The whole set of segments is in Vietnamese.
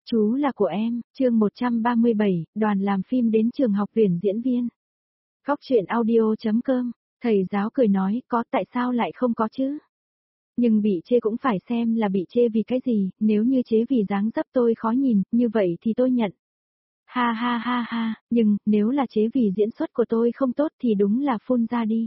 Chú là của em, chương 137, đoàn làm phim đến trường học tuyển diễn viên. Góc truyện audio.com, thầy giáo cười nói, có tại sao lại không có chứ? Nhưng bị chê cũng phải xem là bị chê vì cái gì, nếu như chê vì dáng dấp tôi khó nhìn, như vậy thì tôi nhận. Ha ha ha ha, nhưng, nếu là chê vì diễn xuất của tôi không tốt thì đúng là phun ra đi.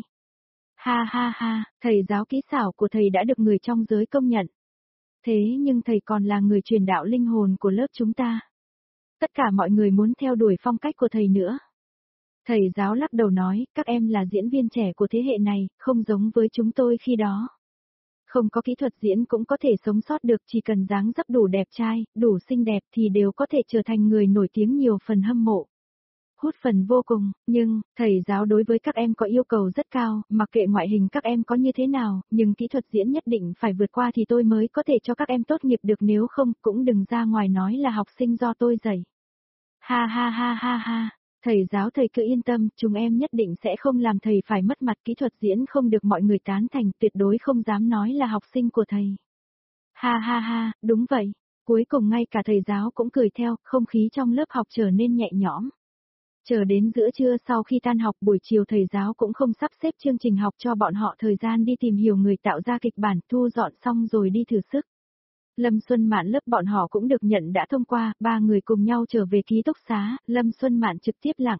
Ha ha ha, thầy giáo kỹ xảo của thầy đã được người trong giới công nhận. Thế nhưng thầy còn là người truyền đạo linh hồn của lớp chúng ta. Tất cả mọi người muốn theo đuổi phong cách của thầy nữa. Thầy giáo lắc đầu nói, các em là diễn viên trẻ của thế hệ này, không giống với chúng tôi khi đó. Không có kỹ thuật diễn cũng có thể sống sót được, chỉ cần dáng dấp đủ đẹp trai, đủ xinh đẹp thì đều có thể trở thành người nổi tiếng nhiều phần hâm mộ. Hút phần vô cùng, nhưng, thầy giáo đối với các em có yêu cầu rất cao, mặc kệ ngoại hình các em có như thế nào, nhưng kỹ thuật diễn nhất định phải vượt qua thì tôi mới có thể cho các em tốt nghiệp được, nếu không, cũng đừng ra ngoài nói là học sinh do tôi dạy. Ha ha ha ha ha, thầy giáo thầy cứ yên tâm, chúng em nhất định sẽ không làm thầy phải mất mặt, kỹ thuật diễn không được mọi người tán thành, tuyệt đối không dám nói là học sinh của thầy. Ha ha ha, đúng vậy. Cuối cùng ngay cả thầy giáo cũng cười theo, không khí trong lớp học trở nên nhẹ nhõm. Chờ đến giữa trưa sau khi tan học, buổi chiều thầy giáo cũng không sắp xếp chương trình học cho bọn họ thời gian đi tìm hiểu người tạo ra kịch bản, thu dọn xong rồi đi thử sức. Lâm Xuân Mạn lớp bọn họ cũng được nhận đã thông qua, ba người cùng nhau trở về ký túc xá, Lâm Xuân Mạn trực tiếp lặng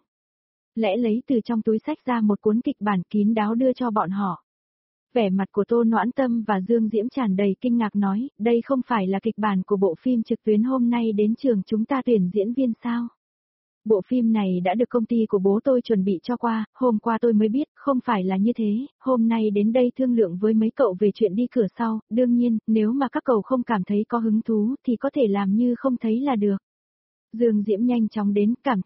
lẽ lấy từ trong túi sách ra một cuốn kịch bản kín đáo đưa cho bọn họ. Vẻ mặt của Tô Noãn Tâm và Dương Diễm tràn đầy kinh ngạc nói, đây không phải là kịch bản của bộ phim trực tuyến hôm nay đến trường chúng ta tuyển diễn viên sao? Bộ phim này đã được công ty của bố tôi chuẩn bị cho qua, hôm qua tôi mới biết, không phải là như thế, hôm nay đến đây thương lượng với mấy cậu về chuyện đi cửa sau, đương nhiên, nếu mà các cậu không cảm thấy có hứng thú thì có thể làm như không thấy là được. Dương Diễm nhanh chóng đến, cảm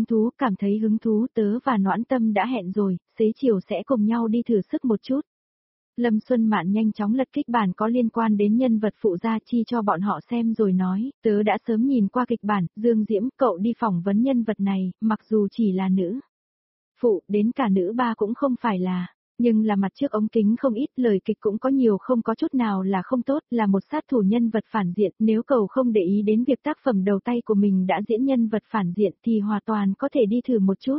thấy hứng thú, tớ và Noãn Tâm đã hẹn rồi, xế chiều sẽ cùng nhau đi thử sức một chút. Lâm Xuân Mạn nhanh chóng lật kịch bản có liên quan đến nhân vật phụ gia chi cho bọn họ xem rồi nói, tớ đã sớm nhìn qua kịch bản, Dương Diễm, cậu đi phỏng vấn nhân vật này, mặc dù chỉ là nữ phụ, đến cả nữ ba cũng không phải là, nhưng là mặt trước ống kính không ít, lời kịch cũng có nhiều, không có chút nào là không tốt, là một sát thủ nhân vật phản diện, nếu cậu không để ý đến việc tác phẩm đầu tay của mình đã diễn nhân vật phản diện thì hoàn toàn có thể đi thử một chút.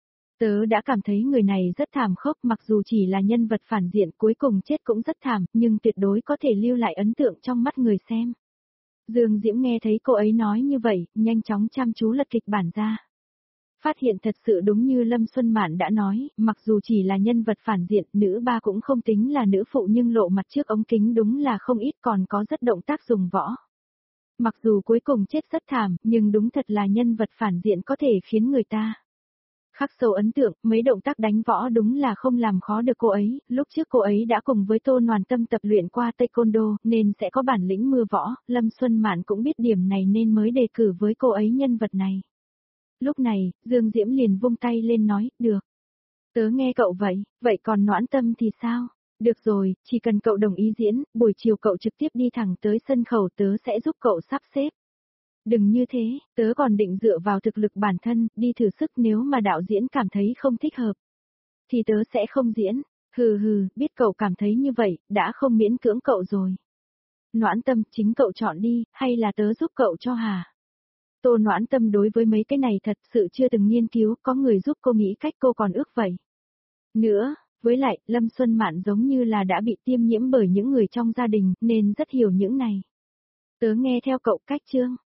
Tớ đã cảm thấy người này rất thảm khốc, mặc dù chỉ là nhân vật phản diện cuối cùng chết cũng rất thảm, nhưng tuyệt đối có thể lưu lại ấn tượng trong mắt người xem. Dương Diễm nghe thấy cô ấy nói như vậy, nhanh chóng chăm chú lật kịch bản ra. Phát hiện thật sự đúng như Lâm Xuân Mạn đã nói, mặc dù chỉ là nhân vật phản diện, nữ ba cũng không tính là nữ phụ nhưng lộ mặt trước ống kính đúng là không ít, còn có rất động tác dùng võ. Mặc dù cuối cùng chết rất thảm, nhưng đúng thật là nhân vật phản diện có thể khiến người ta khắc sâu ấn tượng, mấy động tác đánh võ đúng là không làm khó được cô ấy, lúc trước cô ấy đã cùng với Tô Noãn Tâm tập luyện qua taekwondo, nên sẽ có bản lĩnh mưa võ, Lâm Xuân Mạn cũng biết điểm này nên mới đề cử với cô ấy nhân vật này. Lúc này, Dương Diễm liền vung tay lên nói, được. Tớ nghe cậu vậy còn Noãn Tâm thì sao? Được rồi, chỉ cần cậu đồng ý diễn, buổi chiều cậu trực tiếp đi thẳng tới sân khấu, tớ sẽ giúp cậu sắp xếp. Đừng như thế, tớ còn định dựa vào thực lực bản thân, đi thử sức, nếu mà đạo diễn cảm thấy không thích hợp thì tớ sẽ không diễn. Hừ hừ, biết cậu cảm thấy như vậy, đã không miễn cưỡng cậu rồi. Noãn Tâm, chính cậu chọn đi, hay là tớ giúp cậu cho hả? Tô Noãn Tâm đối với mấy cái này thật sự chưa từng nghiên cứu, có người giúp cô nghĩ cách cô còn ước vậy. Nữa, với lại, Lâm Xuân Mạn giống như là đã bị tiêm nhiễm bởi những người trong gia đình, nên rất hiểu những này. Tớ nghe theo cậu cách chương.